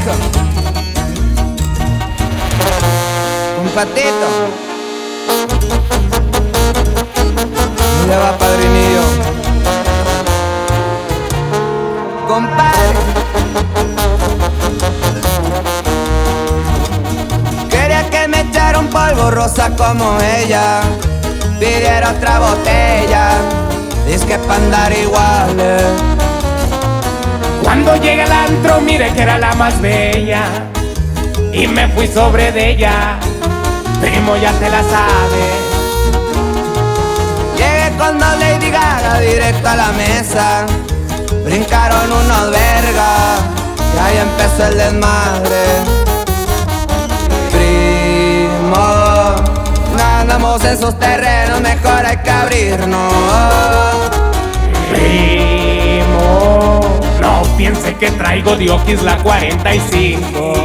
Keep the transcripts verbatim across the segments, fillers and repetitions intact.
hijo. Un patito. Mira va, padrinillo. Compadre, quería que me echara un polvo rosa como ella, pidiera otra botella, dice que pa' andar iguales. Cuando llegué al antro miré que era la más bella y me fui sobre de ella, primo ya te la sabes. Llegué con dos Lady Gaga directo a la mesa, brincaron unos vergas y ahí empezó el desmadre. Primo, no andamos en sus terrenos, mejor hay que abrirnos. Primo, no piense que traigo Diokis la cuarenta y cinco.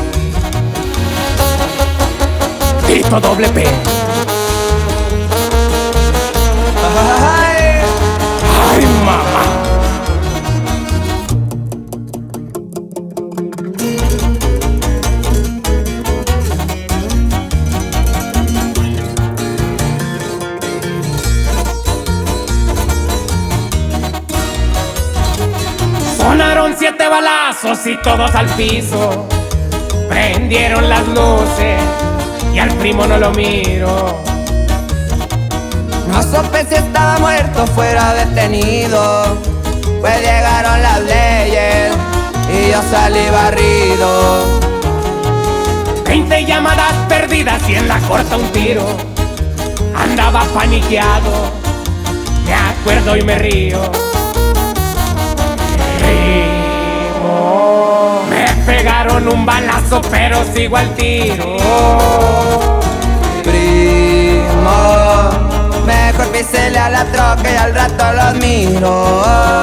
Tito doble P. Ay, Ay, mamá. Sonaron siete balazos y todos al piso. Prendieron las luces y al primo no lo miro. no supe si estaba muerto o fuera detenido, pues llegaron las leyes y yo salí barrido. Veinte llamadas perdidas y en la corta un tiro. Andaba paniqueado, me acuerdo y me río. Primo, me pegaron un balazo pero sigo al tiro. Primo, mejor písele a la troca y al rato los miro.